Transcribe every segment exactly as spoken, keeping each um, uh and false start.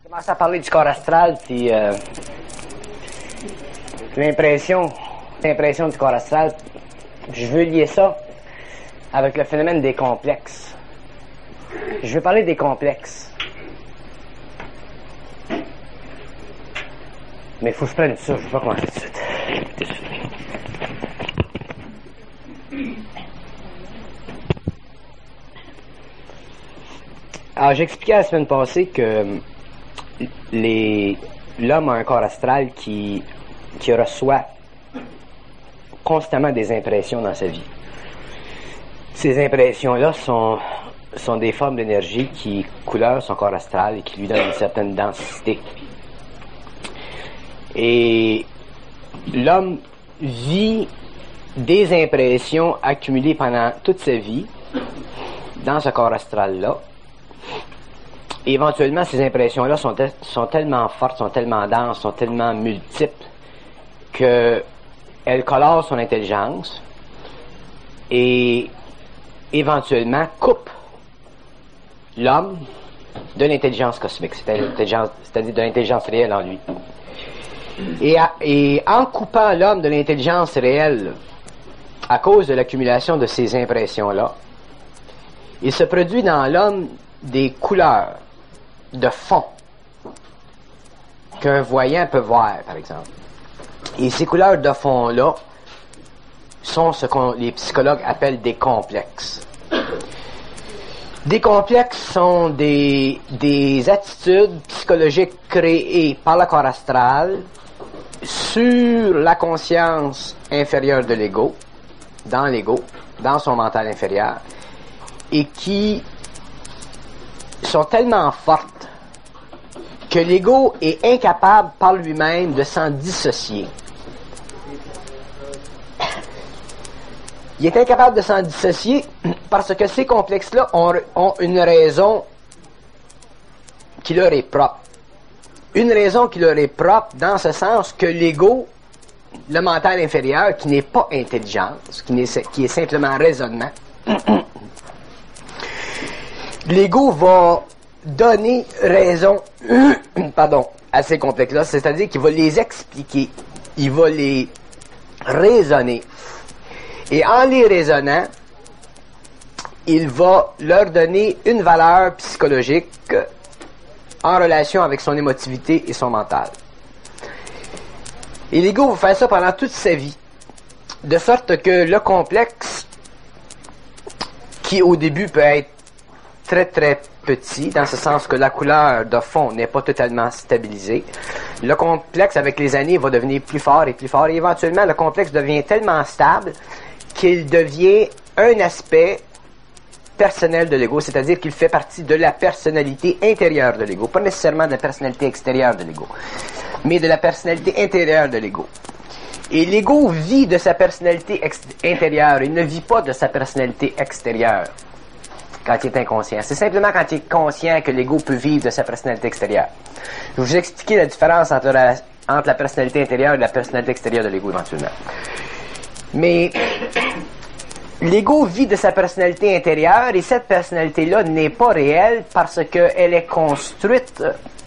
Je commence à parler du corps astral, puis euh, l'impression, l'impression du corps astral, je veux lier ça avec le phénomène des complexes. Je veux parler des complexes. Mais il faut que je prenne ça, je ne vais pas commencer tout de suite. Alors, j'expliquais la semaine passée que les, l'homme a un corps astral qui, qui reçoit constamment des impressions dans sa vie. Ces impressions-là sont, sont des formes d'énergie qui couleur son corps astral et qui lui donnent une certaine densité. Et l'homme vit des impressions accumulées pendant toute sa vie dans ce corps astral-là. Et éventuellement, ces impressions-là sont, te- sont tellement fortes, sont tellement denses, sont tellement multiples qu'elles colorent son intelligence et éventuellement coupent l'homme de l'intelligence cosmique, c'est-à-dire, c'est-à-dire de l'intelligence réelle en lui. Et, à, et en coupant l'homme de l'intelligence réelle à cause de l'accumulation de ces impressions-là, il se produit dans l'homme des couleurs de fond qu'un voyant peut voir, par exemple. Et ces couleurs de fond-là sont ce que les psychologues appellent des complexes. Des complexes sont des, des attitudes psychologiques créées par le corps astral sur la conscience inférieure de l'ego, dans l'ego, dans son mental inférieur, et qui sont tellement fortes que l'ego est incapable par lui-même de s'en dissocier. Il est incapable de s'en dissocier parce que ces complexes-là ont, ont une raison qui leur est propre. Une raison qui leur est propre dans ce sens que l'ego, le mental inférieur, qui n'est pas intelligence, qui, n'est, qui est simplement raisonnement, l'ego va donner raison pardon, à ces complexes-là, c'est-à-dire qu'il va les expliquer, il va les raisonner. Et en les raisonnant, il va leur donner une valeur psychologique en relation avec son émotivité et son mental. Et l'ego va faire ça pendant toute sa vie, de sorte que le complexe, qui au début peut être très très petit, dans ce sens que la couleur de fond n'est pas totalement stabilisée, le complexe avec les années va devenir plus fort et plus fort, et éventuellement le complexe devient tellement stable qu'il devient un aspect personnel de l'ego, c'est-à-dire qu'il fait partie de la personnalité intérieure de l'ego, pas nécessairement de la personnalité extérieure de l'ego, mais de la personnalité intérieure de l'ego. Et l'ego vit de sa personnalité ex- intérieure, il ne vit pas de sa personnalité extérieure quand il est inconscient. C'est simplement quand il est conscient que l'ego peut vivre de sa personnalité extérieure. Je vais vous expliquer la différence entre la, entre la personnalité intérieure et la personnalité extérieure de l'ego éventuellement. Mais l'ego vit de sa personnalité intérieure et cette personnalité-là n'est pas réelle parce qu'elle est construite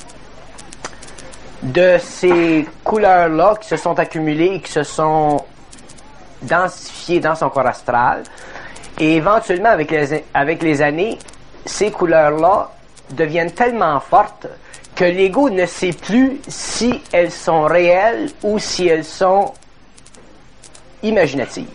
de ces couleurs-là qui se sont accumulées et qui se sont densifiées dans son corps astral. Et éventuellement, avec les, avec les années, ces couleurs-là deviennent tellement fortes que l'ego ne sait plus si elles sont réelles ou si elles sont imaginatives.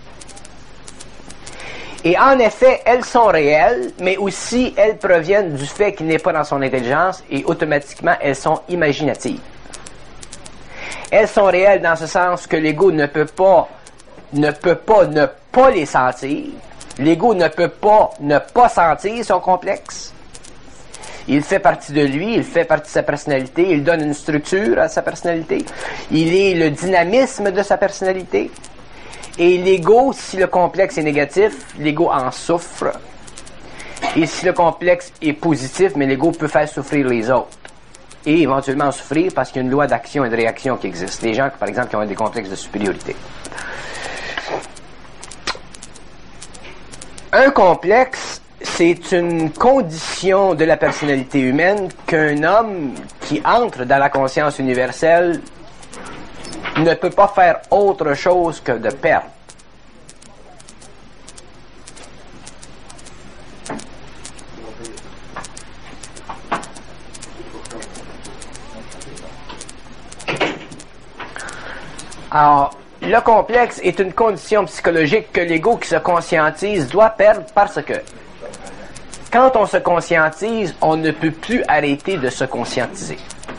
Et en effet, elles sont réelles, mais aussi elles proviennent du fait qu'il n'est pas dans son intelligence et automatiquement elles sont imaginatives. Elles sont réelles dans ce sens que l'ego ne peut pas, ne peut pas ne pas les sentir. L'ego ne peut pas ne pas sentir son complexe. Il fait partie de lui, il fait partie de sa personnalité, il donne une structure à sa personnalité. Il est le dynamisme de sa personnalité. Et l'ego, si le complexe est négatif, l'ego en souffre. Et si le complexe est positif, mais l'ego peut faire souffrir les autres. Et éventuellement en souffrir parce qu'il y a une loi d'action et de réaction qui existe. Les gens, par exemple, qui ont des complexes de supériorité. Un complexe, c'est une condition de la personnalité humaine qu'un homme qui entre dans la conscience universelle ne peut pas faire autre chose que de perdre. Alors, le complexe est une condition psychologique que l'ego qui se conscientise doit perdre parce que quand on se conscientise, on ne peut plus arrêter de se conscientiser.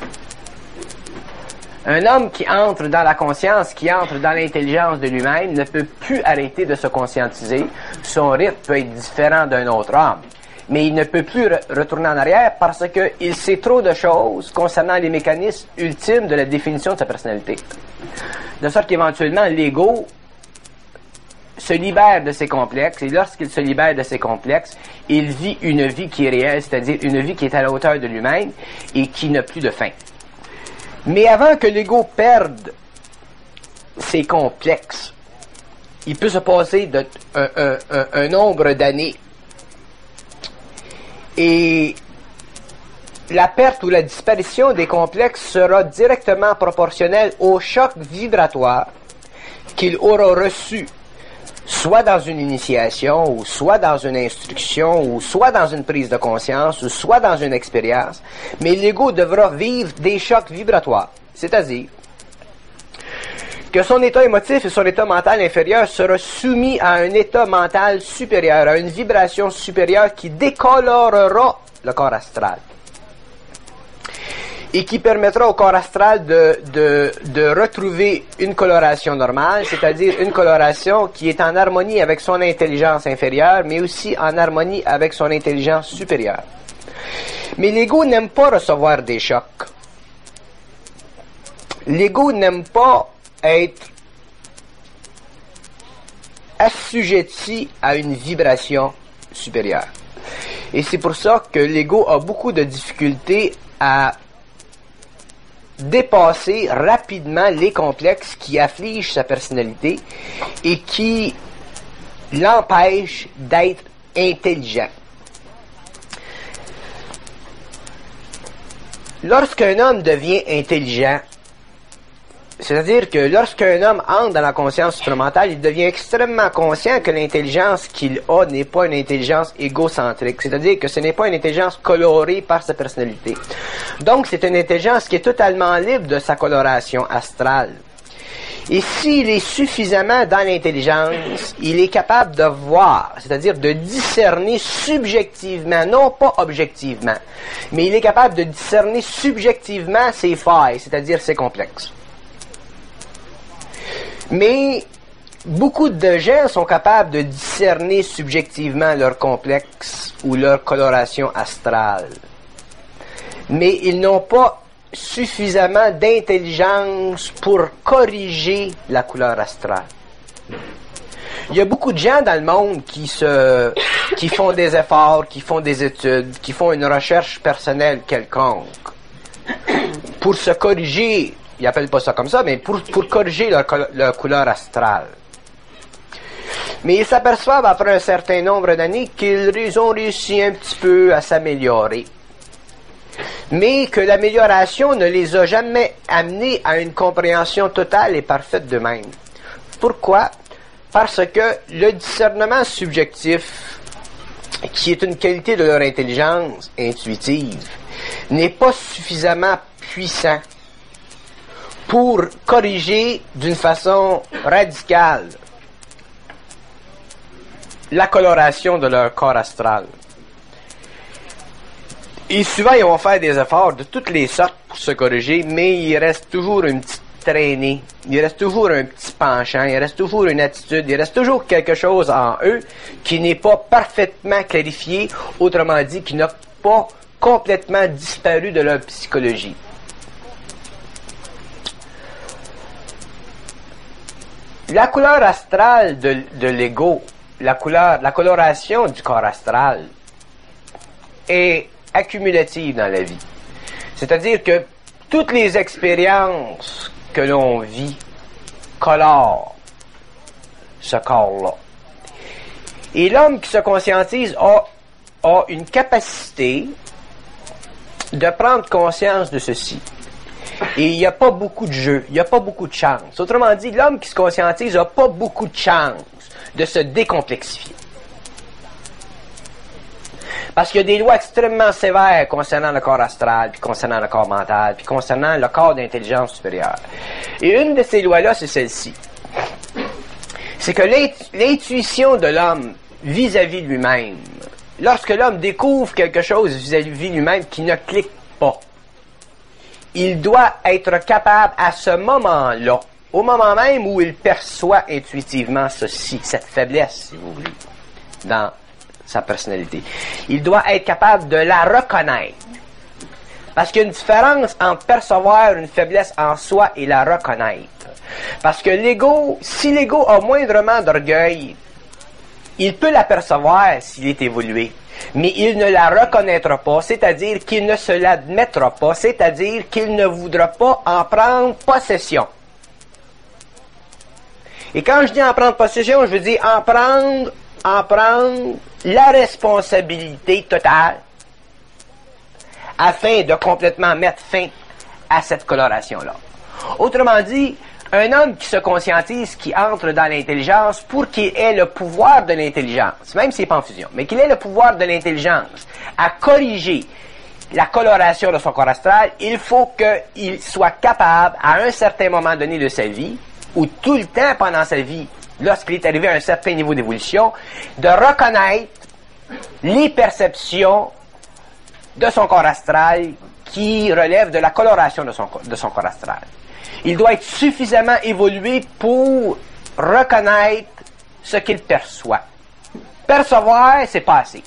Un homme qui entre dans la conscience, qui entre dans l'intelligence de lui-même, ne peut plus arrêter de se conscientiser. Son rythme peut être différent d'un autre homme. Mais il ne peut plus re- retourner en arrière parce qu'il sait trop de choses concernant les mécanismes ultimes de la définition de sa personnalité. De sorte qu'éventuellement, l'ego se libère de ses complexes, et lorsqu'il se libère de ses complexes, il vit une vie qui est réelle, c'est-à-dire une vie qui est à la hauteur de lui-même et qui n'a plus de fin. Mais avant que l'ego perde ses complexes, il peut se passer de, un, un, un, un nombre d'années. Et la perte ou la disparition des complexes sera directement proportionnelle au choc vibratoire qu'il aura reçu, soit dans une initiation, ou soit dans une instruction, ou soit dans une prise de conscience, ou soit dans une expérience. Mais l'ego devra vivre des chocs vibratoires, c'est-à-dire que son état émotif et son état mental inférieur sera soumis à un état mental supérieur, à une vibration supérieure qui décolorera le corps astral et qui permettra au corps astral de, de, de retrouver une coloration normale, c'est-à-dire une coloration qui est en harmonie avec son intelligence inférieure, mais aussi en harmonie avec son intelligence supérieure. Mais l'ego n'aime pas recevoir des chocs. L'ego n'aime pas être assujetti à une vibration supérieure. Et c'est pour ça que l'ego a beaucoup de difficultés à dépasser rapidement les complexes qui affligent sa personnalité et qui l'empêchent d'être intelligent. Lorsqu'un homme devient intelligent, c'est-à-dire que lorsqu'un homme entre dans la conscience supramentale, il devient extrêmement conscient que l'intelligence qu'il a n'est pas une intelligence égocentrique. C'est-à-dire que ce n'est pas une intelligence colorée par sa personnalité. Donc, c'est une intelligence qui est totalement libre de sa coloration astrale. Et s'il est suffisamment dans l'intelligence, il est capable de voir, c'est-à-dire de discerner subjectivement, non pas objectivement, mais il est capable de discerner subjectivement ses failles, c'est-à-dire ses complexes. Mais beaucoup de gens sont capables de discerner subjectivement leurs complexes ou leur coloration astrale. Mais ils n'ont pas suffisamment d'intelligence pour corriger la couleur astrale. Il y a beaucoup de gens dans le monde qui se, qui font des efforts, qui font des études, qui font une recherche personnelle quelconque pour se corriger. Ils n'appellent pas ça comme ça, mais pour, pour corriger leur, leur couleur astrale. Mais ils s'aperçoivent après un certain nombre d'années qu'ils ont réussi un petit peu à s'améliorer. Mais que l'amélioration ne les a jamais amenés à une compréhension totale et parfaite d'eux-mêmes. Pourquoi? Parce que le discernement subjectif, qui est une qualité de leur intelligence intuitive, n'est pas suffisamment puissant pour corriger d'une façon radicale la coloration de leur corps astral. Et souvent, ils vont faire des efforts de toutes les sortes pour se corriger, mais il reste toujours une petite traînée, il reste toujours un petit penchant, il reste toujours une attitude, il reste toujours quelque chose en eux qui n'est pas parfaitement clarifié, autrement dit, qui n'a pas complètement disparu de leur psychologie. La couleur astrale de, de l'ego, la couleur, la coloration du corps astral est accumulative dans la vie. C'est-à-dire que toutes les expériences que l'on vit colorent ce corps-là. Et l'homme qui se conscientise a a une capacité de prendre conscience de ceci. Et il n'y a pas beaucoup de jeu, il n'y a pas beaucoup de chance. Autrement dit, l'homme qui se conscientise n'a pas beaucoup de chance de se décomplexifier. Parce qu'il y a des lois extrêmement sévères concernant le corps astral, puis concernant le corps mental, puis concernant le corps d'intelligence supérieure. Et une de ces lois-là, c'est celle-ci. C'est que l'intuition de l'homme vis-à-vis de lui-même, lorsque l'homme découvre quelque chose vis-à-vis de lui-même qui ne clique pas, il doit être capable à ce moment-là, au moment même où il perçoit intuitivement ceci, cette faiblesse, si vous voulez, dans sa personnalité. Il doit être capable de la reconnaître. Parce qu'il y a une différence entre percevoir une faiblesse en soi et la reconnaître. Parce que l'ego, si l'ego a moindrement d'orgueil, il peut l'apercevoir s'il est évolué. Mais il ne la reconnaîtra pas, c'est-à-dire qu'il ne se l'admettra pas, c'est-à-dire qu'il ne voudra pas en prendre possession. Et quand je dis en prendre possession, je veux dire en prendre, en prendre la responsabilité totale afin de complètement mettre fin à cette coloration-là. Autrement dit, un homme qui se conscientise, qui entre dans l'intelligence, pour qu'il ait le pouvoir de l'intelligence, même s'il n'est pas en fusion, mais qu'il ait le pouvoir de l'intelligence à corriger la coloration de son corps astral, il faut qu'il soit capable, à un certain moment donné de sa vie, ou tout le temps pendant sa vie, lorsqu'il est arrivé à un certain niveau d'évolution, de reconnaître les perceptions de son corps astral qui relèvent de la coloration de son, de son corps astral. Il doit être suffisamment évolué pour reconnaître ce qu'il perçoit. Percevoir, c'est pas assez.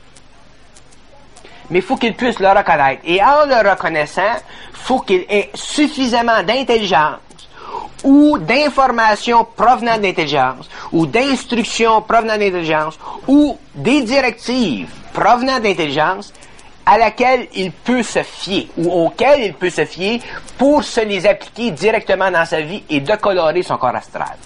Mais il faut qu'il puisse le reconnaître. Et en le reconnaissant, il faut qu'il ait suffisamment d'intelligence ou d'informations provenant de l'intelligence, ou d'instructions provenant de l'intelligence, ou des directives provenant de l'intelligence à laquelle il peut se fier, ou auquel il peut se fier pour se les appliquer directement dans sa vie et décolorer son corps astral.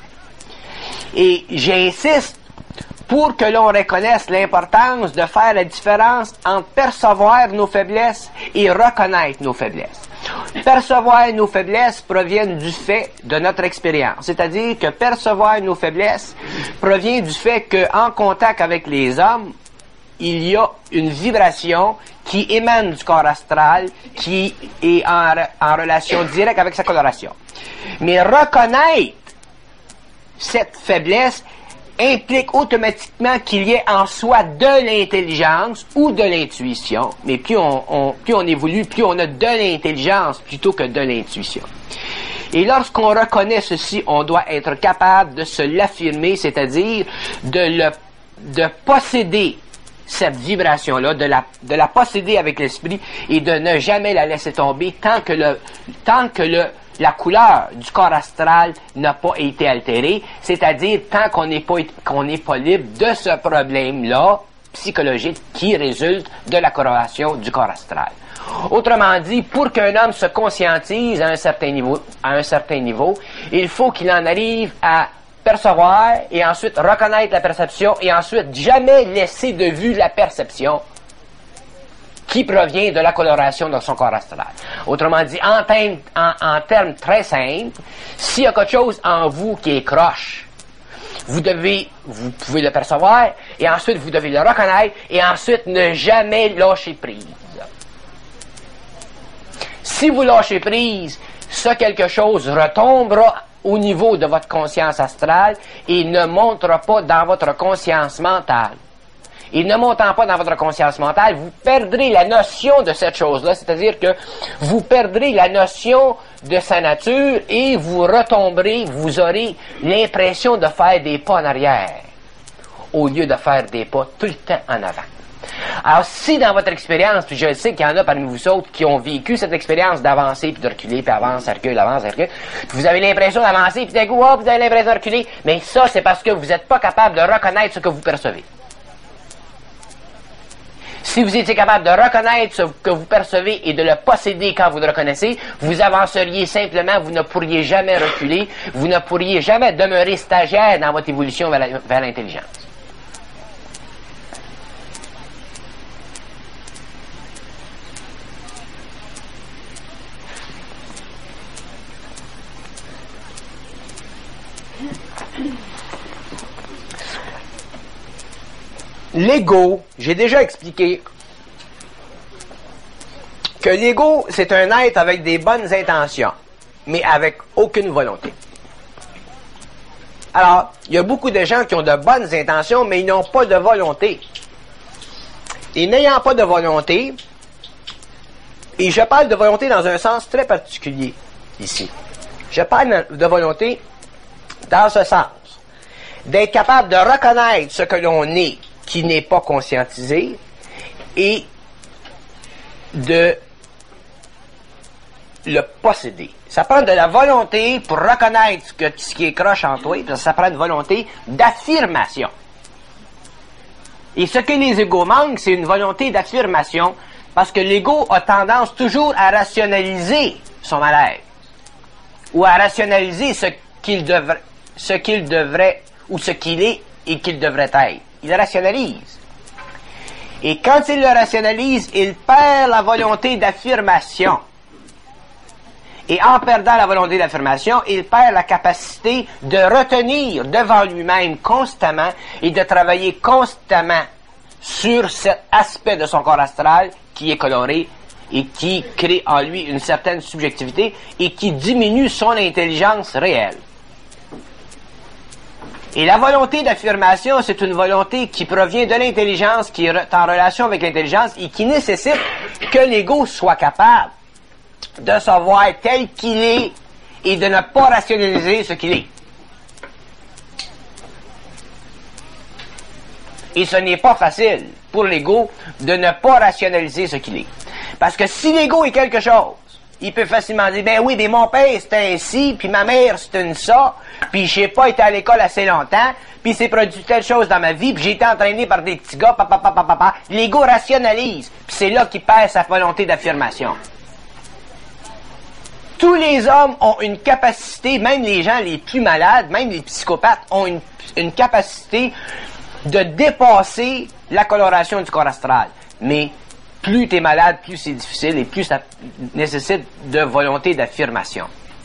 Et j'insiste pour que l'on reconnaisse l'importance de faire la différence entre percevoir nos faiblesses et reconnaître nos faiblesses. Percevoir nos faiblesses proviennent du fait de notre expérience. C'est-à-dire que percevoir nos faiblesses provient du fait qu'en contact avec les hommes, il y a une vibration qui émane du corps astral, qui est en, en relation directe avec sa coloration. Mais reconnaître cette faiblesse implique automatiquement qu'il y ait en soi de l'intelligence ou de l'intuition. Mais plus on, on, plus on évolue, plus on a de l'intelligence plutôt que de l'intuition. Et lorsqu'on reconnaît ceci, on doit être capable de se l'affirmer, c'est-à-dire de, le, de posséder cette vibration-là, de la, de la posséder avec l'esprit et de ne jamais la laisser tomber tant que le, tant que le, la couleur du corps astral n'a pas été altérée, c'est-à-dire tant qu'on n'est pas, qu'on n'est pas libre de ce problème-là psychologique qui résulte de la coloration du corps astral. Autrement dit, pour qu'un homme se conscientise à un certain niveau, à un certain niveau, il faut qu'il en arrive à percevoir et ensuite reconnaître la perception et ensuite jamais laisser de vue la perception qui provient de la coloration de son corps astral. Autrement dit, en, termes, en, en termes très simples, s'il y a quelque chose en vous qui est croche, vous devez, vous pouvez le percevoir et ensuite vous devez le reconnaître et ensuite ne jamais lâcher prise. Si vous lâchez prise, ce quelque chose retombera au niveau de votre conscience astrale et ne montera pas dans votre conscience mentale. Et ne montant pas dans votre conscience mentale, vous perdrez la notion de cette chose-là, c'est-à-dire que vous perdrez la notion de sa nature et vous retomberez, vous aurez l'impression de faire des pas en arrière au lieu de faire des pas tout le temps en avant. Alors, si dans votre expérience, puis je sais qu'il y en a parmi vous autres qui ont vécu cette expérience d'avancer, puis de reculer, puis avance, recule, avance, recule, puis vous avez l'impression d'avancer, puis d'un coup, oh, vous avez l'impression de reculer, mais ça, c'est parce que vous n'êtes pas capable de reconnaître ce que vous percevez. Si vous étiez capable de reconnaître ce que vous percevez et de le posséder quand vous le reconnaissez, vous avanceriez simplement, vous ne pourriez jamais reculer, vous ne pourriez jamais demeurer stagiaire dans votre évolution vers, la, vers l'intelligence. l'ego, j'ai déjà expliqué que l'ego, c'est un être avec des bonnes intentions, mais avec aucune volonté. Alors, il y a beaucoup de gens qui ont de bonnes intentions, mais ils n'ont pas de volonté. Et n'ayant pas de volonté, et je parle de volonté dans un sens très particulier, ici. Je parle de volonté dans ce sens, d'être capable de reconnaître ce que l'on est, qui n'est pas conscientisé, et de le posséder. Ça prend de la volonté pour reconnaître ce, que, ce qui est croche en toi, parce que ça prend une volonté d'affirmation. Et ce que les égos manquent, c'est une volonté d'affirmation, parce que l'ego a tendance toujours à rationaliser son mal-être, ou à rationaliser ce qu'il devrait, ce qu'il devrait, ou ce qu'il est et qu'il devrait être. Il le rationalise. Et quand il le rationalise, il perd la volonté d'affirmation. Et en perdant la volonté d'affirmation, il perd la capacité de retenir devant lui-même constamment et de travailler constamment sur cet aspect de son corps astral qui est coloré et qui crée en lui une certaine subjectivité et qui diminue son intelligence réelle. Et la volonté d'affirmation, c'est une volonté qui provient de l'intelligence, qui est en relation avec l'intelligence et qui nécessite que l'ego soit capable de savoir tel qu'il est et de ne pas rationaliser ce qu'il est. Et ce n'est pas facile pour l'ego de ne pas rationaliser ce qu'il est. Parce que si l'ego est quelque chose, il peut facilement dire, ben oui, mais mon père c'était ainsi, puis ma mère c'était une ça, puis je sais pas, été à l'école assez longtemps, puis c'est produit telle chose dans ma vie, puis j'ai été entraîné par des petits gars, papa, papa, papa. L'ego rationalise, puis c'est là qu'il perd sa volonté d'affirmation. Tous les hommes ont une capacité, même les gens les plus malades, même les psychopathes, ont une, une capacité de dépasser la coloration du corps astral. Mais plus tu es malade, plus c'est difficile et plus ça nécessite de volonté d'affirmation.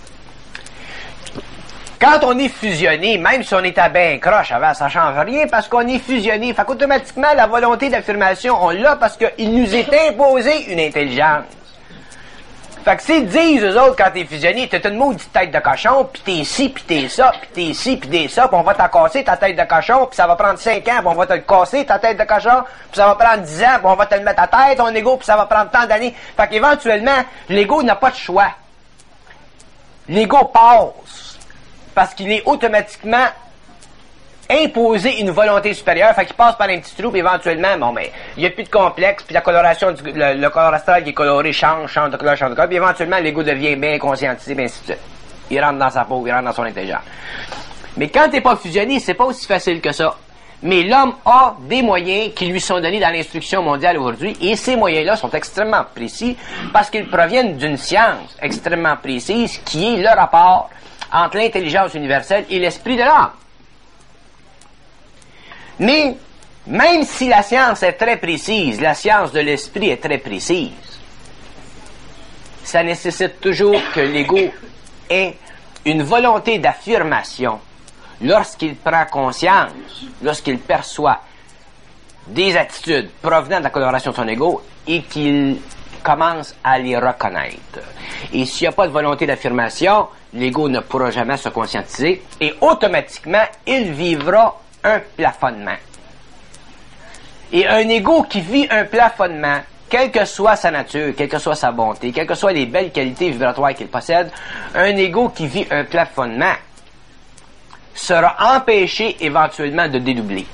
Quand on est fusionné, même si on est à ben croche avant, ça change rien parce qu'on est fusionné. Fait qu'automatiquement, la volonté d'affirmation, on l'a parce qu'il nous est imposé une intelligence. Fait que s'ils disent, eux autres, quand t'es fusionné, t'es une maudite tête de cochon, pis t'es ci, pis t'es ça, pis t'es ci, pis t'es ça, pis on va t'en casser ta tête de cochon, pis ça va prendre cinq ans, pis on va te le casser ta tête de cochon, pis ça va prendre dix ans, pis on va te le mettre à tête, ton ego, pis ça va prendre tant d'années. Fait qu'éventuellement, l'ego n'a pas de choix. L'ego passe, parce qu'il est automatiquement imposer une volonté supérieure, fait qu'il passe par un petit trou, puis éventuellement, bon, ben, il n'y a plus de complexe, puis la coloration, du, le, le corps astral qui est coloré change, change de couleur, change de couleur, puis éventuellement, l'ego devient bien conscientisé, bien ainsi de suite. Il rentre dans sa peau, il rentre dans son intelligence. Mais quand t'es pas fusionné, c'est pas aussi facile que ça. Mais l'homme a des moyens qui lui sont donnés dans l'instruction mondiale aujourd'hui, et ces moyens-là sont extrêmement précis, parce qu'ils proviennent d'une science extrêmement précise, qui est le rapport entre l'intelligence universelle et l'esprit de l'homme. Mais, même si la science est très précise, la science de l'esprit est très précise, ça nécessite toujours que l'ego ait une volonté d'affirmation lorsqu'il prend conscience, lorsqu'il perçoit des attitudes provenant de la coloration de son ego et qu'il commence à les reconnaître. Et s'il n'y a pas de volonté d'affirmation, l'ego ne pourra jamais se conscientiser et automatiquement, il vivra un plafonnement. Et un ego qui vit un plafonnement, quelle que soit sa nature, quelle que soit sa bonté, quelles que soient les belles qualités vibratoires qu'il possède, un ego qui vit un plafonnement sera empêché éventuellement de dédoubler.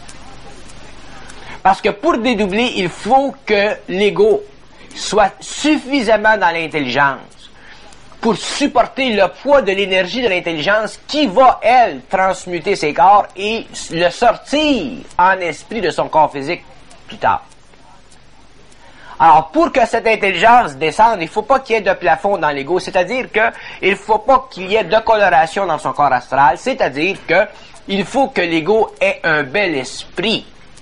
Parce que pour dédoubler, il faut que l'ego soit suffisamment dans l'intelligence pour supporter le poids de l'énergie de l'intelligence qui va, elle, transmuter ses corps et le sortir en esprit de son corps physique plus tard. Alors, pour que cette intelligence descende, il ne faut pas qu'il y ait de plafond dans l'ego, c'est-à-dire que il ne faut pas qu'il y ait de coloration dans son corps astral, c'est-à-dire que il faut que l'ego ait un bel esprit.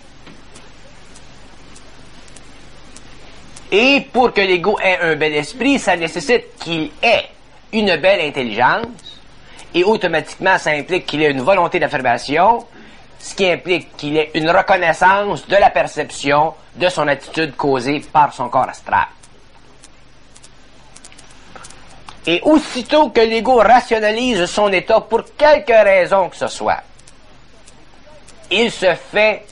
Et pour que l'ego ait un bel esprit, ça nécessite qu'il ait une belle intelligence, et automatiquement, ça implique qu'il ait une volonté d'affirmation, ce qui implique qu'il ait une reconnaissance de la perception de son attitude causée par son corps astral. Et aussitôt que l'ego rationalise son état pour quelque raison que ce soit, il se fait,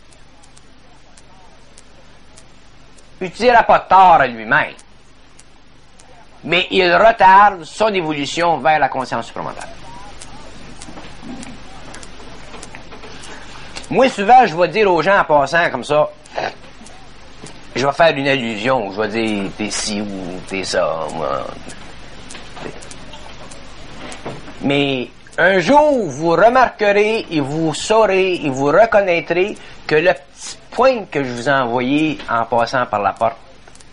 il ne dira pas tort à lui-même, mais il retarde son évolution vers la conscience supramentale. Moi, souvent, je vais dire aux gens en passant comme ça, je vais faire une allusion, je vais dire t'es ci ou t'es ça, moi. Mais un jour, vous remarquerez et vous saurez et vous reconnaîtrez que le petit point que je vous ai envoyé en passant par la porte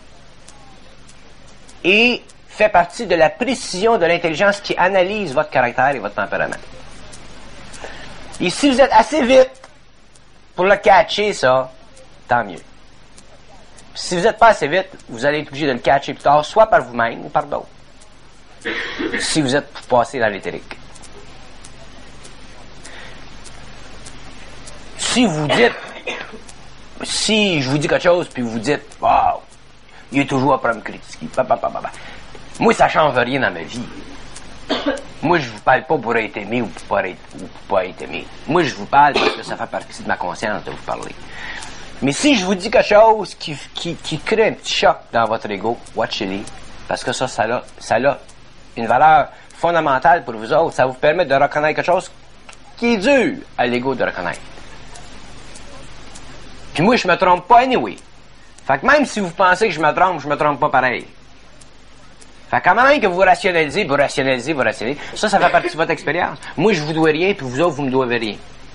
et fait partie de la précision de l'intelligence qui analyse votre caractère et votre tempérament. Et si vous êtes assez vite pour le catcher, ça, tant mieux. Si vous n'êtes pas assez vite, vous allez être obligé de le catcher plus tard, soit par vous-même ou par d'autres. Si vous êtes passé dans l'éthérique. Si vous dites, si je vous dis quelque chose, puis vous dites, wow, il est toujours après me critiquer, moi, ça ne change rien dans ma vie. Moi, je vous parle pas pour être aimé ou pour pas être, ou pour pas être aimé. Moi, je vous parle parce que ça fait partie de ma conscience de vous parler. Mais si je vous dis quelque chose qui, qui, qui crée un petit choc dans votre ego, watchez-les. Parce que ça, ça a, ça a une valeur fondamentale pour vous autres. Ça vous permet de reconnaître quelque chose qui est dur à l'ego de reconnaître. Puis moi, je me trompe pas anyway. Fait que même si vous pensez que je me trompe, je me trompe pas pareil. Fait qu'à même que vous rationalisez, vous rationalisez, vous rationalisez, ça, ça fait partie de votre expérience. Moi, je vous dois rien, puis vous autres, vous me devez rien.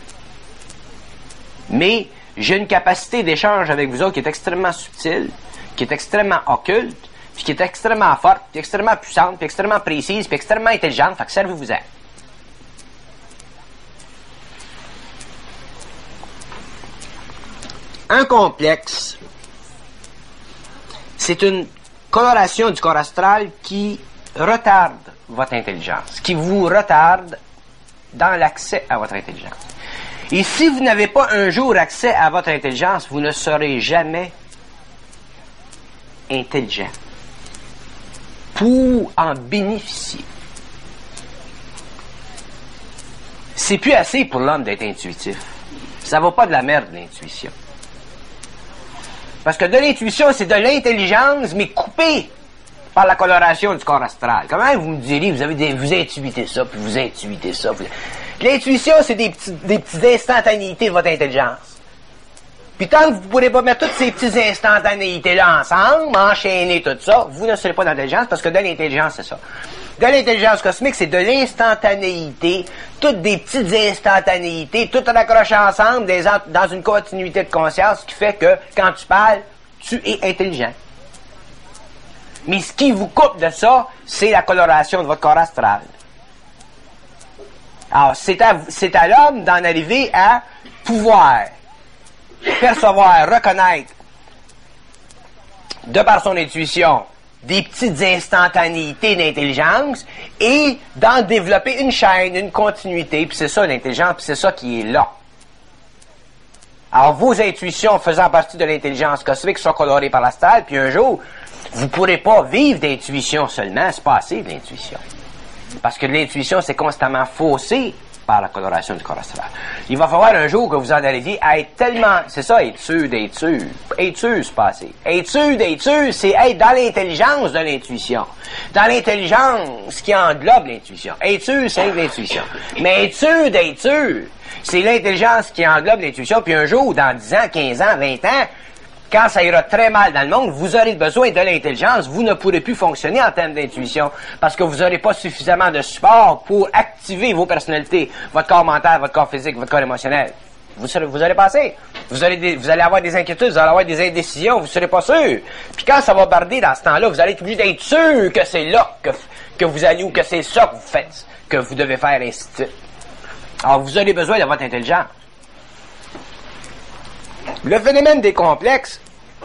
Mais j'ai une capacité d'échange avec vous autres qui est extrêmement subtile, qui est extrêmement occulte, puis qui est extrêmement forte, puis extrêmement puissante, puis extrêmement précise, puis extrêmement intelligente. Fait que servez-vous-en. Un complexe, c'est une coloration du corps astral qui retarde votre intelligence, qui vous retarde dans l'accès à votre intelligence. Et si vous n'avez pas un jour accès à votre intelligence, vous ne serez jamais intelligent pour en bénéficier. C'est plus assez pour l'homme d'être intuitif. Ça va pas de la merde, l'intuition. Parce que de l'intuition, c'est de l'intelligence, mais coupée par la coloration du corps astral. Comment vous me diriez, vous avez des, vous intuitez ça, puis vous intuitez ça. Vous... L'intuition, c'est des petits, des petites instantanéités de votre intelligence. Puis tant que vous ne pourrez pas mettre toutes ces petites instantanéités-là ensemble, enchaîner tout ça, vous ne serez pas dans l'intelligence, parce que de l'intelligence, c'est ça. De l'intelligence cosmique, c'est de l'instantanéité, toutes des petites instantanéités, toutes raccrochées ensemble des, dans une continuité de conscience, ce qui fait que, quand tu parles, tu es intelligent. Mais ce qui vous coupe de ça, c'est la coloration de votre corps astral. Alors, c'est à, c'est à l'homme d'en arriver à pouvoir percevoir, reconnaître, de par son intuition, des petites instantanéités d'intelligence et d'en développer une chaîne, une continuité, puis c'est ça l'intelligence, puis c'est ça qui est là. Alors, vos intuitions faisant partie de l'intelligence cosmique sont colorées par l'astral, puis un jour, vous ne pourrez pas vivre d'intuition seulement, c'est pas assez de l'intuition. Parce que l'intuition, c'est constamment faussé par la coloration du corps astral. Il va falloir un jour que vous en arriviez à être tellement... C'est ça, être sûr d'être sûr. Être sûr, c'est pas assez. Être sûr d'être sûr, c'est être dans l'intelligence de l'intuition. Dans l'intelligence qui englobe l'intuition. Être sûr, c'est l'intuition. Mais être sûr d'être sûr, c'est l'intelligence qui englobe l'intuition. Puis un jour, dans dix ans, quinze ans, vingt ans, quand ça ira très mal dans le monde, vous aurez besoin de l'intelligence, vous ne pourrez plus fonctionner en termes d'intuition, parce que vous n'aurez pas suffisamment de support pour activer vos personnalités, votre corps mental, votre corps physique, votre corps émotionnel. Vous serez, vous allez passer. Vous allez, des, vous allez avoir des inquiétudes, vous allez avoir des indécisions, vous ne serez pas sûr. Puis quand ça va barder dans ce temps-là, vous allez être obligé d'être sûr que c'est là que, que vous allez ou que c'est ça que vous faites, que vous devez faire, ainsi de suite. Alors, vous aurez besoin de votre intelligence. Le phénomène des complexes,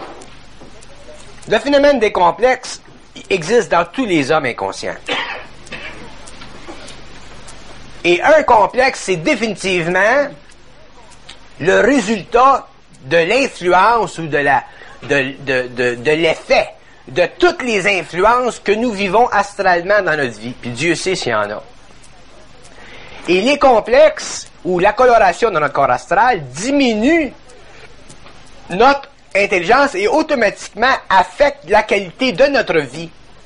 le phénomène des complexes existe dans tous les hommes inconscients. Et un complexe, c'est définitivement le résultat de l'influence ou de la de, de, de, de l'effet de toutes les influences que nous vivons astralement dans notre vie. Puis Dieu sait s'il y en a. Et les complexes ou la coloration de notre corps astral diminue notre intelligence et automatiquement affecte la qualité de notre vie.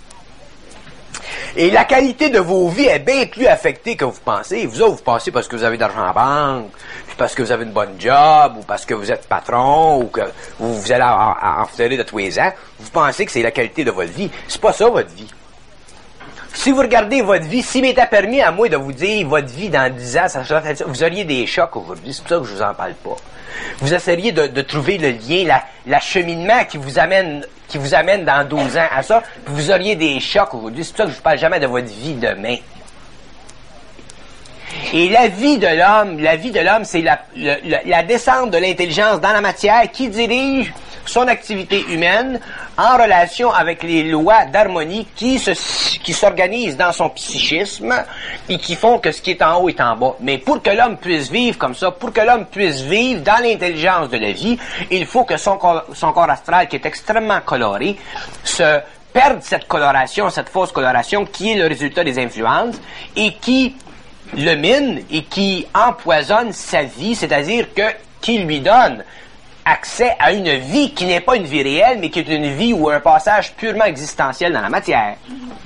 Et la qualité de vos vies est bien plus affectée que vous pensez. Vous autres, vous pensez parce que vous avez de l'argent en banque, parce que vous avez une bonne job, ou parce que vous êtes patron, ou que vous, vous allez en, en, en fleurer de tous les ans. Vous pensez que c'est la qualité de votre vie. C'est pas ça, votre vie. Si vous regardez votre vie, s'il m'était permis à moi de vous dire votre vie dans dix ans, ça serait ça, vous auriez des chocs aujourd'hui. C'est pour ça que je vous en parle pas. Vous essayeriez de, de trouver le lien, la, l'acheminement qui vous amène, qui vous amène dans douze ans à ça, puis vous auriez des chocs aujourd'hui. C'est pour ça que je vous parle jamais de votre vie demain. Et la vie de l'homme, la vie de l'homme, c'est la, la, la descente de l'intelligence dans la matière qui dirige son activité humaine en relation avec les lois d'harmonie qui se, qui s'organisent dans son psychisme et qui font que ce qui est en haut est en bas. Mais pour que l'homme puisse vivre comme ça, pour que l'homme puisse vivre dans l'intelligence de la vie, il faut que son corps, son corps astral, qui est extrêmement coloré, se perde cette coloration, cette fausse coloration qui est le résultat des influences et qui le mine et qui empoisonne sa vie, c'est-à-dire que qui lui donne accès à une vie qui n'est pas une vie réelle, mais qui est une vie ou un passage purement existentiel dans la matière.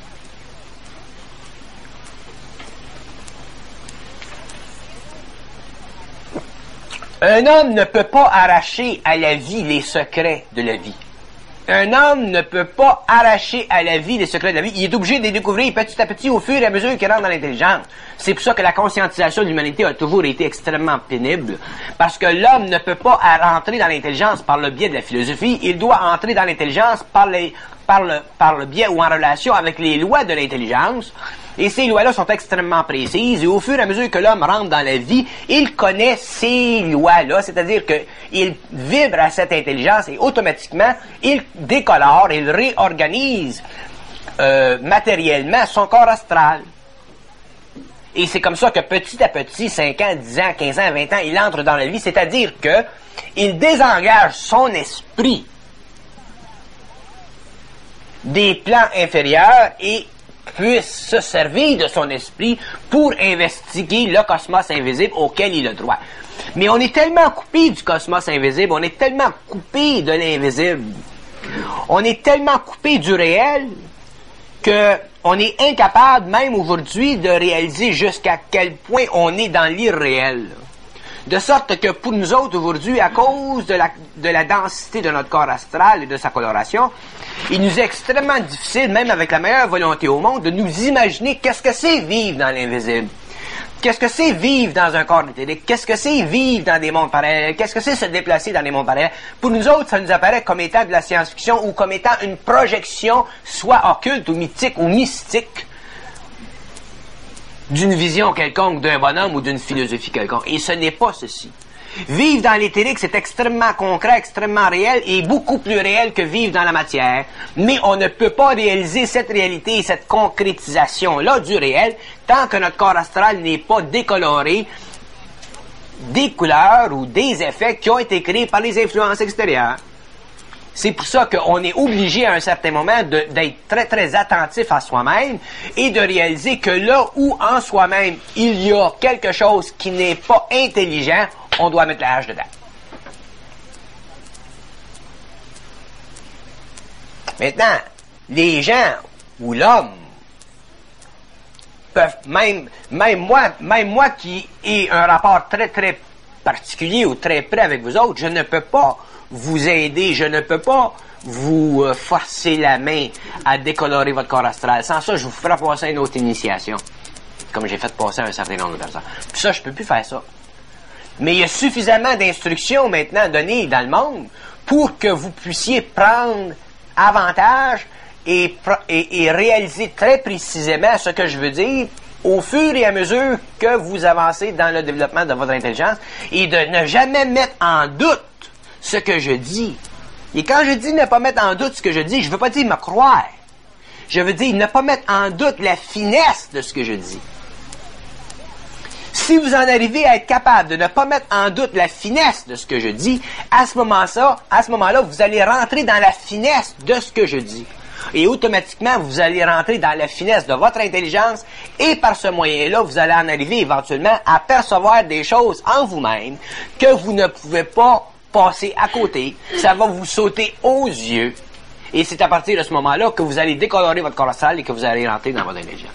Un homme ne peut pas arracher à la vie les secrets de la vie. Un homme ne peut pas arracher à la vie les secrets de la vie. Il est obligé de les découvrir petit à petit au fur et à mesure qu'il rentre dans l'intelligence. C'est pour ça que la conscientisation de l'humanité a toujours été extrêmement pénible. Parce que l'homme ne peut pas rentrer dans l'intelligence par le biais de la philosophie. Il doit entrer dans l'intelligence par, les, par, le, par le biais ou en relation avec les lois de l'intelligence. Et ces lois-là sont extrêmement précises. Et au fur et à mesure que l'homme rentre dans la vie, il connaît ces lois-là. C'est-à-dire qu'il vibre à cette intelligence et automatiquement, il décolore, il réorganise euh, matériellement son corps astral. Et c'est comme ça que petit à petit, cinq ans, dix ans, quinze ans, vingt ans, il entre dans la vie. C'est-à-dire que il désengage son esprit des plans inférieurs et puisse se servir de son esprit pour investiguer le cosmos invisible auquel il a droit. Mais on est tellement coupé du cosmos invisible, on est tellement coupé de l'invisible, on est tellement coupé du réel que on est incapable, même aujourd'hui, de réaliser jusqu'à quel point on est dans l'irréel. De sorte que pour nous autres aujourd'hui, à cause de la, de la densité de notre corps astral et de sa coloration, il nous est extrêmement difficile, même avec la meilleure volonté au monde, de nous imaginer qu'est-ce que c'est vivre dans l'invisible. Qu'est-ce que c'est vivre dans un corps éthérique? Qu'est-ce que c'est vivre dans des mondes parallèles? Qu'est-ce que c'est se déplacer dans des mondes parallèles? Pour nous autres, ça nous apparaît comme étant de la science-fiction ou comme étant une projection, soit occulte ou mythique ou mystique, d'une vision quelconque d'un bonhomme ou d'une philosophie quelconque. Et ce n'est pas ceci. Vivre dans l'éthérique, c'est extrêmement concret, extrêmement réel et beaucoup plus réel que vivre dans la matière. Mais on ne peut pas réaliser cette réalité et cette concrétisation-là du réel tant que notre corps astral n'est pas décoloré des couleurs ou des effets qui ont été créés par les influences extérieures. C'est pour ça qu'on est obligé à un certain moment de, d'être très très attentif à soi-même et de réaliser que là où en soi-même il y a quelque chose qui n'est pas intelligent, on doit mettre la hache dedans. Maintenant, les gens ou l'homme peuvent, même, même moi, même moi qui ai un rapport très très particulier ou très près avec vous autres, je ne peux pas vous aider, je ne peux pas vous euh, forcer la main à décolorer votre corps astral. Sans ça, je vous ferai passer une autre initiation, comme j'ai fait passer un certain nombre de personnes. Puis ça, je peux plus faire ça. Mais il y a suffisamment d'instructions maintenant données dans le monde pour que vous puissiez prendre avantage et, et, et réaliser très précisément ce que je veux dire au fur et à mesure que vous avancez dans le développement de votre intelligence et de ne jamais mettre en doute ce que je dis. Et quand je dis ne pas mettre en doute ce que je dis, je ne veux pas dire me croire. Je veux dire ne pas mettre en doute la finesse de ce que je dis. Si vous en arrivez à être capable de ne pas mettre en doute la finesse de ce que je dis, à ce moment-là, à ce moment-là, vous allez rentrer dans la finesse de ce que je dis. Et automatiquement, vous allez rentrer dans la finesse de votre intelligence et par ce moyen-là, vous allez en arriver éventuellement à percevoir des choses en vous-même que vous ne pouvez pas passer à côté. Ça va vous sauter aux yeux. Et c'est à partir de ce moment-là que vous allez décolorer votre corps astral et que vous allez rentrer dans votre intelligence.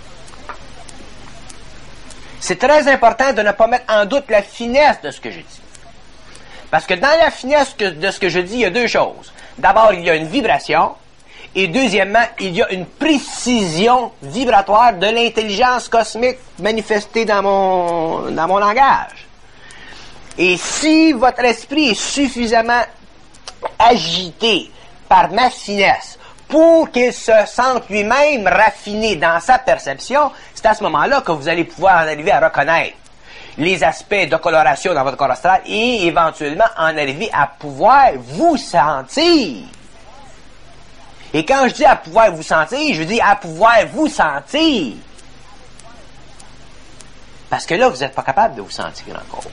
C'est très important de ne pas mettre en doute la finesse de ce que je dis. Parce que dans la finesse de ce que je dis, il y a deux choses. D'abord, il y a une vibration. Et deuxièmement, il y a une précision vibratoire de l'intelligence cosmique manifestée dans mon, dans mon langage. Et si votre esprit est suffisamment agité par ma finesse pour qu'il se sente lui-même raffiné dans sa perception, c'est à ce moment-là que vous allez pouvoir en arriver à reconnaître les aspects de coloration dans votre corps astral et éventuellement en arriver à pouvoir vous sentir. Et quand je dis à pouvoir vous sentir, je dis à pouvoir vous sentir. Parce que là, vous n'êtes pas capable de vous sentir encore.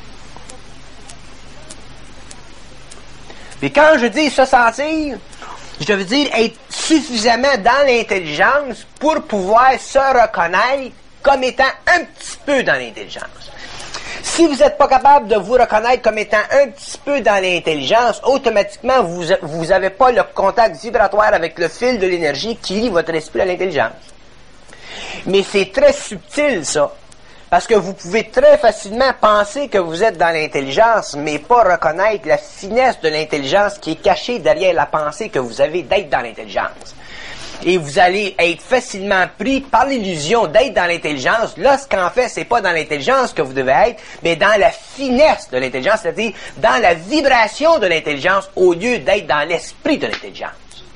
Mais quand je dis se sentir, je veux dire être suffisamment dans l'intelligence pour pouvoir se reconnaître comme étant un petit peu dans l'intelligence. Si vous n'êtes pas capable de vous reconnaître comme étant un petit peu dans l'intelligence, automatiquement, vous vous n'avez pas le contact vibratoire avec le fil de l'énergie qui lie votre esprit à l'intelligence. Mais c'est très subtil, ça. Parce que vous pouvez très facilement penser que vous êtes dans l'intelligence, mais pas reconnaître la finesse de l'intelligence qui est cachée derrière la pensée que vous avez d'être dans l'intelligence. Et vous allez être facilement pris par l'illusion d'être dans l'intelligence, lorsqu'en fait, c'est pas dans l'intelligence que vous devez être, mais dans la finesse de l'intelligence, c'est-à-dire dans la vibration de l'intelligence, au lieu d'être dans l'esprit de l'intelligence.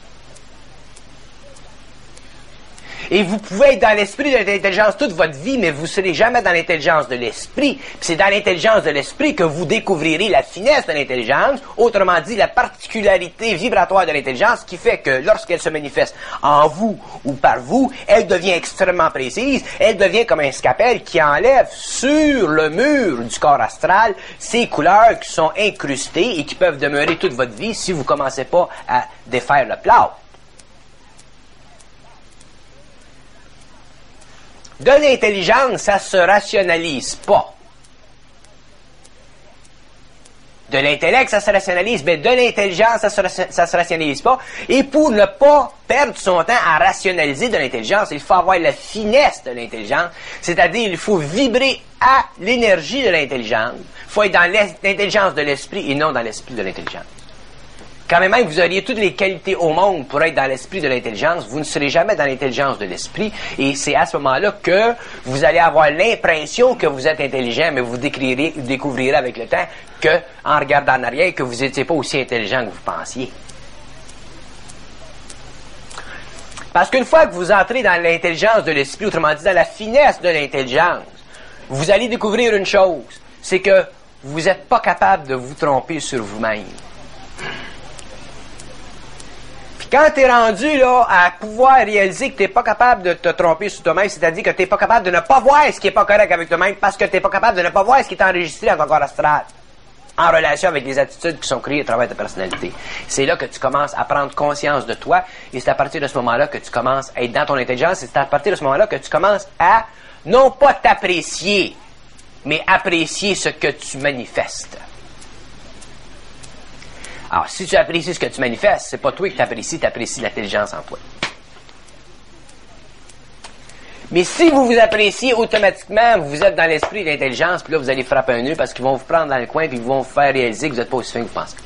Et vous pouvez être dans l'esprit de l'intelligence toute votre vie, mais vous ne serez jamais dans l'intelligence de l'esprit. Puis c'est dans l'intelligence de l'esprit que vous découvrirez la finesse de l'intelligence, autrement dit la particularité vibratoire de l'intelligence qui fait que lorsqu'elle se manifeste en vous ou par vous, elle devient extrêmement précise, elle devient comme un scalpel qui enlève sur le mur du corps astral ces couleurs qui sont incrustées et qui peuvent demeurer toute votre vie si vous ne commencez pas à défaire le plâtre. De l'intelligence, ça se rationalise pas. De l'intellect, ça se rationalise, mais de l'intelligence, ça se, ça se rationalise pas. Et pour ne pas perdre son temps à rationaliser de l'intelligence, il faut avoir la finesse de l'intelligence, c'est-à-dire il faut vibrer à l'énergie de l'intelligence. Il faut être dans l'intelligence de l'esprit et non dans l'esprit de l'intelligence. Quand même, vous auriez toutes les qualités au monde pour être dans l'esprit de l'intelligence, vous ne serez jamais dans l'intelligence de l'esprit, et c'est à ce moment-là que vous allez avoir l'impression que vous êtes intelligent, mais vous découvrirez, vous découvrirez avec le temps que, en regardant en arrière, que vous n'étiez pas aussi intelligent que vous pensiez. Parce qu'une fois que vous entrez dans l'intelligence de l'esprit, autrement dit dans la finesse de l'intelligence, vous allez découvrir une chose, c'est que vous n'êtes pas capable de vous tromper sur vous-même. Quand tu es rendu là à pouvoir réaliser que tu n'es pas capable de te tromper sur toi-même, c'est-à-dire que tu n'es pas capable de ne pas voir ce qui n'est pas correct avec toi-même parce que tu n'es pas capable de ne pas voir ce qui est enregistré dans ton corps astral en relation avec les attitudes qui sont créées à travers ta personnalité. C'est là que tu commences à prendre conscience de toi et c'est à partir de ce moment-là que tu commences à être dans ton intelligence et c'est à partir de ce moment-là que tu commences à non pas t'apprécier, mais apprécier ce que tu manifestes. Alors, si tu apprécies ce que tu manifestes, c'est pas toi qui t'apprécies, tu apprécies l'intelligence en toi. Mais si vous vous appréciez automatiquement, vous êtes dans l'esprit de l'intelligence, puis là, vous allez frapper un nœud parce qu'ils vont vous prendre dans le coin puis ils vont vous faire réaliser que vous n'êtes pas aussi fin que vous pensez.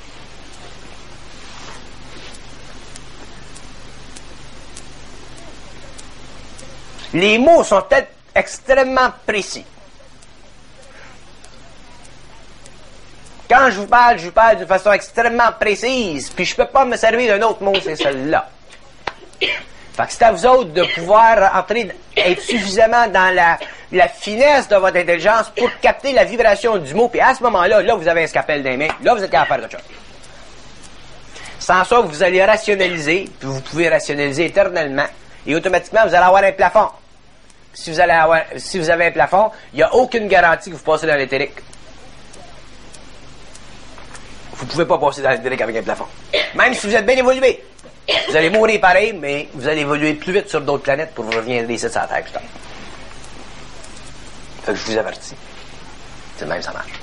Les mots sont peut-être extrêmement précis. Quand je vous parle, je vous parle d'une façon extrêmement précise, puis je peux pas me servir d'un autre mot, c'est celui-là. Fait que c'est à vous autres de pouvoir entrer, être suffisamment dans la, la finesse de votre intelligence pour capter la vibration du mot, puis à ce moment-là, là, vous avez un scalpel dans les mains, là, vous êtes capable de faire autre chose. Sans ça, vous allez rationaliser, puis vous pouvez rationaliser éternellement, et automatiquement, vous allez avoir un plafond. si vous allez avoir, si vous avez un plafond, il n'y a aucune garantie que vous passez dans l'éthérique. Vous ne pouvez pas passer dans l'éthérique avec un plafond. Même si vous êtes bien évolué. Vous allez mourir pareil, mais vous allez évoluer plus vite sur d'autres planètes pour vous revenir ici sur la Terre plus tard. Fait que je vous avertis. C'est le même, ça marche.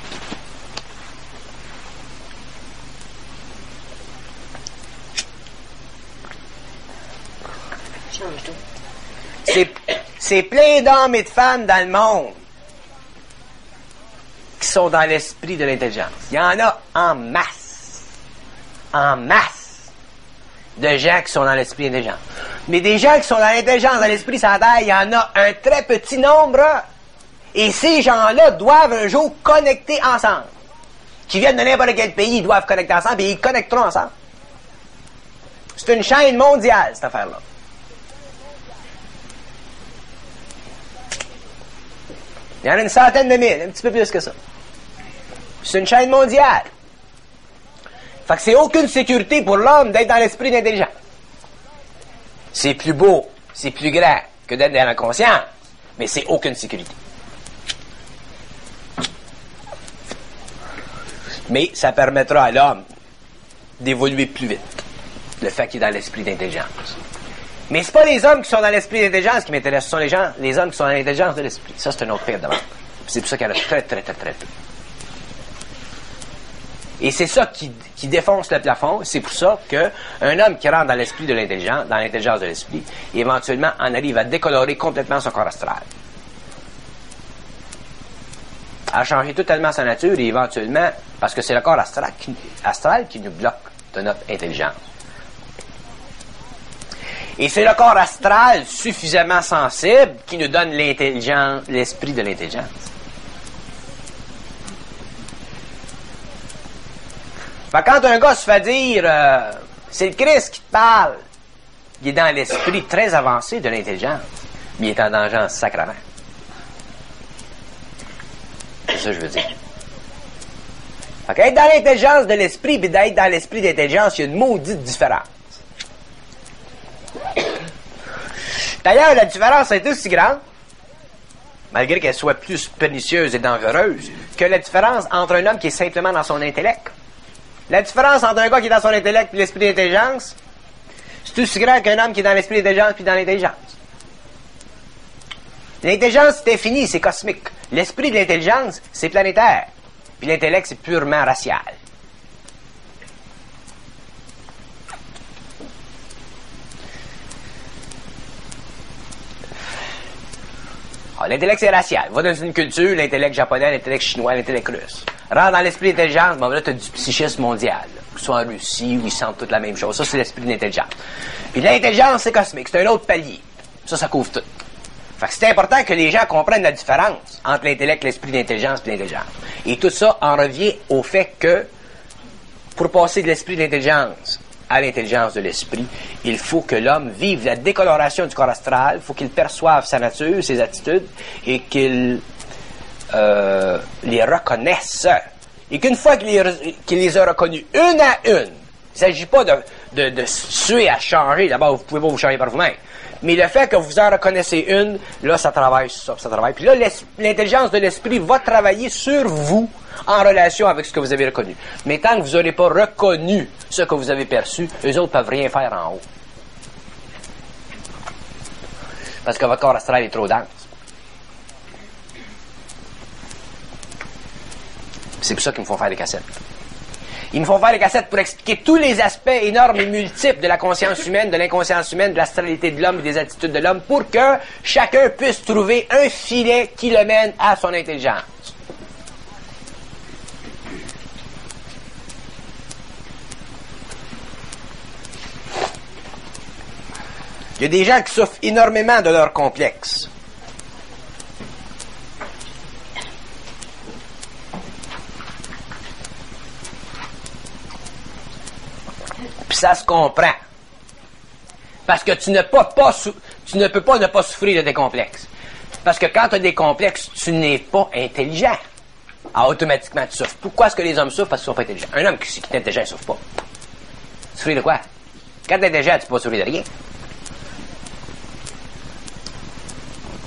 C'est, c'est plein d'hommes et de femmes dans le monde qui sont dans l'esprit de l'intelligence. Il y en a en masse. En masse de gens qui sont dans l'esprit de l'intelligence. Mais des gens qui sont dans l'intelligence, dans l'esprit sans terre, il y en a un très petit nombre. Et ces gens-là doivent un jour connecter ensemble. Qui viennent de n'importe quel pays, ils doivent connecter ensemble et ils connecteront ensemble. C'est une chaîne mondiale, cette affaire-là. Il y en a une centaine de mille, un petit peu plus que ça. C'est une chaîne mondiale. Fait que c'est aucune sécurité pour l'homme d'être dans l'esprit d'intelligence. C'est plus beau, c'est plus grand que d'être dans la conscience, mais c'est aucune sécurité. Mais ça permettra à l'homme d'évoluer plus vite, le fait qu'il est dans l'esprit d'intelligence. Mais c'est pas les hommes qui sont dans l'esprit d'intelligence qui m'intéressent, ce sont les gens, les hommes qui sont dans l'intelligence de l'esprit. Ça, c'est un autre pire de demande. C'est pour ça qu'il y en a très, très, très, très peu. Et c'est ça qui, qui défonce le plafond. C'est pour ça qu'un homme qui rentre dans l'esprit de l'intelligence, dans l'intelligence de l'esprit, éventuellement en arrive à décolorer complètement son corps astral. À changer totalement sa nature et éventuellement, parce que c'est le corps astral qui, astral qui nous bloque de notre intelligence. Et c'est le corps astral suffisamment sensible qui nous donne l'intelligence, l'esprit de l'intelligence. Fait quand un gars se fait dire euh, c'est le Christ qui te parle, il est dans l'esprit très avancé de l'intelligence, mais il est en danger en sacrament. C'est ça que je veux dire. Fait qu'être dans l'intelligence de l'esprit et d'être dans l'esprit d'intelligence, il y a une maudite différence. D'ailleurs, la différence est aussi grande, malgré qu'elle soit plus pernicieuse et dangereuse, que la différence entre un homme qui est simplement dans son intellect. La différence entre un gars qui est dans son intellect et l'esprit d'intelligence, c'est aussi grand qu'un homme qui est dans l'esprit d'intelligence puis dans l'intelligence. L'intelligence, c'est infini, c'est cosmique. L'esprit de l'intelligence, c'est planétaire. Puis l'intellect, c'est purement racial. Ah, l'intellect, c'est racial. Va dans une culture, l'intellect japonais, l'intellect chinois, l'intellect russe. Rentre dans l'esprit d'intelligence, ben là, tu as du psychisme mondial. Que ce soit en Russie, où ils sentent toute la même chose. Ça, c'est l'esprit de l'intelligence. Puis l'intelligence, c'est cosmique. C'est un autre palier. Ça, ça couvre tout. Fait que c'est important que les gens comprennent la différence entre l'intellect, l'esprit d'intelligence et l'intelligence. Et tout ça en revient au fait que, pour passer de l'esprit d'intelligence à l'intelligence de l'esprit, il faut que l'homme vive la décoloration du corps astral, il faut qu'il perçoive sa nature, ses attitudes, et qu'il euh, les reconnaisse. Et qu'une fois qu'il les, qu'il les a reconnus une à une, il ne s'agit pas de, de, de suer à changer, d'abord vous ne pouvez pas vous changer par vous-même, mais le fait que vous en reconnaissez une, là ça travaille sur ça, ça travaille. Puis là, l'intelligence de l'esprit va travailler sur vous en relation avec ce que vous avez reconnu. Mais tant que vous n'aurez pas reconnu ce que vous avez perçu, eux autres ne peuvent rien faire en haut. Parce que votre corps astral est trop dense. C'est pour ça qu'ils me font faire des cassettes. Ils me font faire des cassettes pour expliquer tous les aspects énormes et multiples de la conscience humaine, de l'inconscience humaine, de l'astralité de l'homme et des attitudes de l'homme, pour que chacun puisse trouver un filet qui le mène à son intelligence. Il y a des gens qui souffrent énormément de leurs complexes. Puis ça se comprend. Parce que tu ne peux pas, sou- tu ne peux pas ne pas souffrir de tes complexes. Parce que quand tu as des complexes, tu n'es pas intelligent. Ah, automatiquement, tu souffres. Pourquoi est-ce que les hommes souffrent? Parce qu'ils ne sont pas intelligents. Un homme qui, qui est intelligent ne souffre pas. Souffrir de quoi? Quand tu es intelligent, tu ne peux pas souffrir de rien.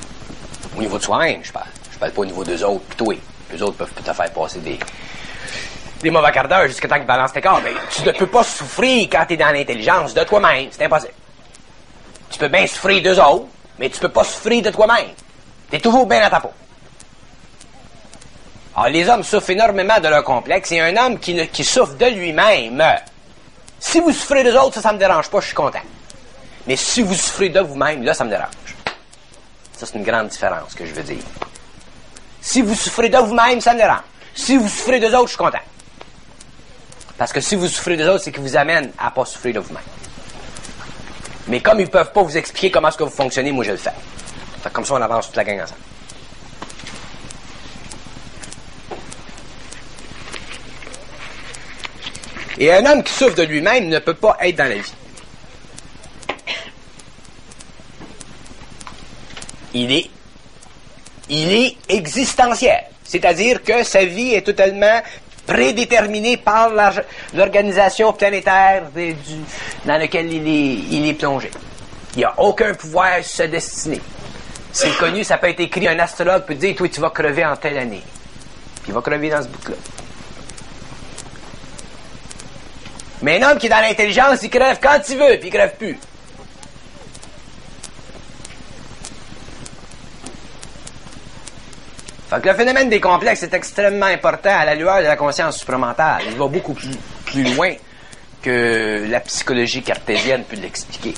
Au niveau de soi-même, je parle. Je parle pas au niveau d'eux autres, plutôt. Eux autres peuvent te faire passer des, des mauvais quarts d'heure jusqu'à temps qu'ils balancent tes corps. Mais tu ne peux pas souffrir quand tu es dans l'intelligence de toi-même. C'est impossible. Tu peux bien souffrir d'eux autres, mais tu peux pas souffrir de toi-même. Tu es toujours bien à ta peau. Alors, les hommes souffrent énormément de leur complexe, et un homme qui, ne, qui souffre de lui-même, si vous souffrez d'eux autres, ça, ça me dérange pas, je suis content. Mais si vous souffrez de vous-même, là, ça me dérange. Ça, c'est une grande différence que je veux dire. Si vous souffrez de vous-même, ça me dérange. Si vous souffrez d'eux autres, je suis content. Parce que si vous souffrez d'eux autres, c'est qu'ils vous amènent à pas souffrir de vous-même. Mais comme ils peuvent pas vous expliquer comment est-ce que vous fonctionnez, moi, je le fais. Fait que comme ça, on avance toute la gang ensemble. Et un homme qui souffre de lui-même ne peut pas être dans la vie. Il est, il est existentiel. C'est-à-dire que sa vie est totalement prédéterminée par l'organisation planétaire du, dans laquelle il est, il est plongé. Il n'y a aucun pouvoir sur sa destinée. C'est connu, ça peut être écrit, un astrologue peut dire, toi, tu vas crever en telle année. Puis il va crever dans ce bout-là. Mais un homme qui est dans l'intelligence, il crève quand il veut, puis il crève plus. Fait que le phénomène des complexes est extrêmement important à la lueur de la conscience supramentale. Il va beaucoup plus, plus loin que la psychologie cartésienne peut l'expliquer.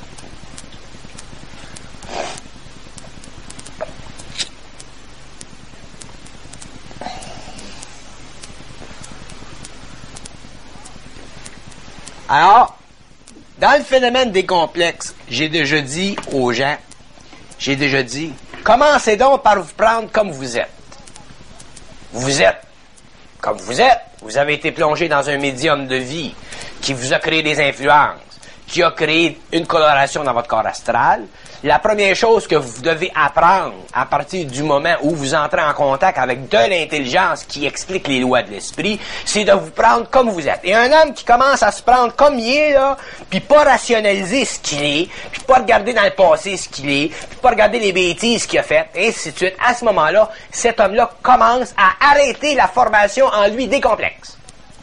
Alors, dans le phénomène des complexes, j'ai déjà dit aux gens, j'ai déjà dit, commencez donc par vous prendre comme vous êtes. Vous êtes comme vous êtes. Vous avez été plongé dans un médium de vie qui vous a créé des influences, qui a créé une coloration dans votre corps astral. La première chose que vous devez apprendre à partir du moment où vous entrez en contact avec de l'intelligence qui explique les lois de l'esprit, c'est de vous prendre comme vous êtes. Et un homme qui commence à se prendre comme il est, là, puis pas rationaliser ce qu'il est, puis pas regarder dans le passé ce qu'il est, puis pas regarder les bêtises qu'il a faites, et ainsi de suite, à ce moment-là, cet homme-là commence à arrêter la formation en lui des complexes.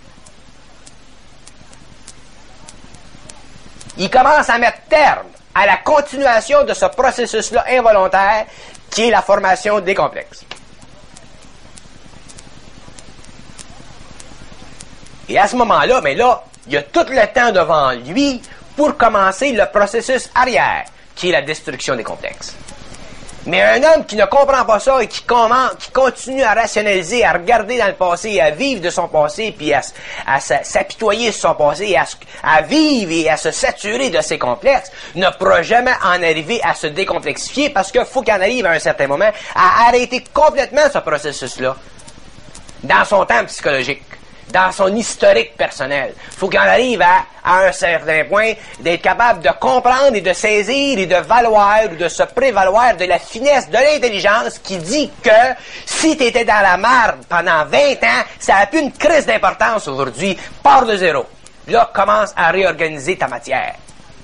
Il commence à mettre terme à la continuation de ce processus-là involontaire qui est la formation des complexes. Et à ce moment-là, mais là, il y a tout le temps devant lui pour commencer le processus arrière, qui est la destruction des complexes. Mais un homme qui ne comprend pas ça et qui, comment, qui continue à rationaliser, à regarder dans le passé, à vivre de son passé, puis à, à s'apitoyer sur son passé, et à, à vivre et à se saturer de ses complexes, ne pourra jamais en arriver à se décomplexifier parce qu'il faut qu'il en arrive à un certain moment à arrêter complètement ce processus-là dans son temps psychologique, dans son historique personnel. Il faut qu'il en arrive à, à un certain point d'être capable de comprendre et de saisir et de valoir ou de se prévaloir de la finesse de l'intelligence qui dit que si tu étais dans la merde pendant vingt ans, ça n'a plus une crise d'importance aujourd'hui, part de zéro. Là, commence à réorganiser ta matière.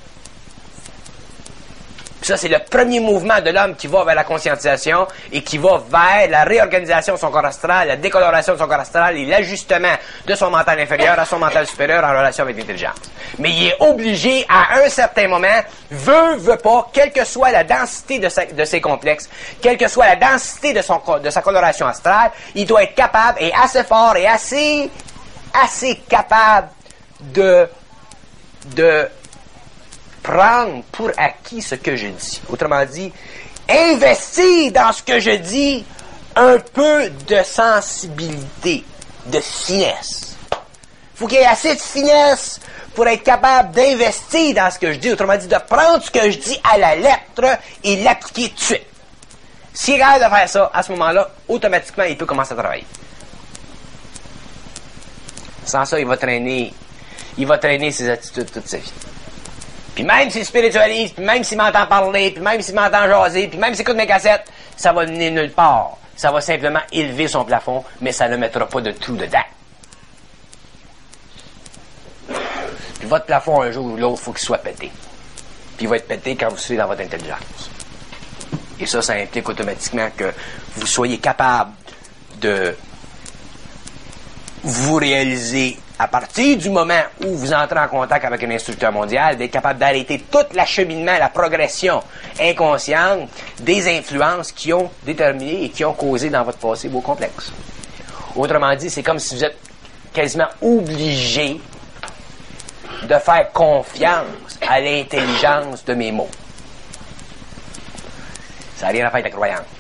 Ça, c'est le premier mouvement de l'homme qui va vers la conscientisation et qui va vers la réorganisation de son corps astral, la décoloration de son corps astral et l'ajustement de son mental inférieur à son mental supérieur en relation avec l'intelligence. Mais il est obligé, à un certain moment, veut, veut pas, quelle que soit la densité de, sa, de ses complexes, quelle que soit la densité de, son, de sa coloration astrale, il doit être capable et assez fort et assez, assez capable de, de, prendre pour acquis ce que je dis. Autrement dit, investir dans ce que je dis un peu de sensibilité, de finesse. Il faut qu'il y ait assez de finesse pour être capable d'investir dans ce que je dis. Autrement dit, de prendre ce que je dis à la lettre et l'appliquer tout de suite. S'il est capable de faire ça, à ce moment-là, automatiquement, il peut commencer à travailler. Sans ça, il va traîner, il va traîner ses attitudes toute sa vie. Puis même s'il spiritualise, puis même s'il m'entend parler, puis même s'il m'entend jaser, puis même s'il écoute mes cassettes, ça va mener nulle part. Ça va simplement élever son plafond, mais ça ne mettra pas de trou dedans. Puis votre plafond, un jour ou l'autre, il faut qu'il soit pété. Puis il va être pété quand vous suivez dans votre intelligence. Et ça, ça implique automatiquement que vous soyez capable de vous réaliser à partir du moment où vous entrez en contact avec un instructeur mondial, d'être capable d'arrêter tout l'acheminement, la progression inconsciente des influences qui ont déterminé et qui ont causé dans votre passé vos complexes. Autrement dit, c'est comme si vous êtes quasiment obligé de faire confiance à l'intelligence de mes mots. Ça n'a rien à faire avec la croyance.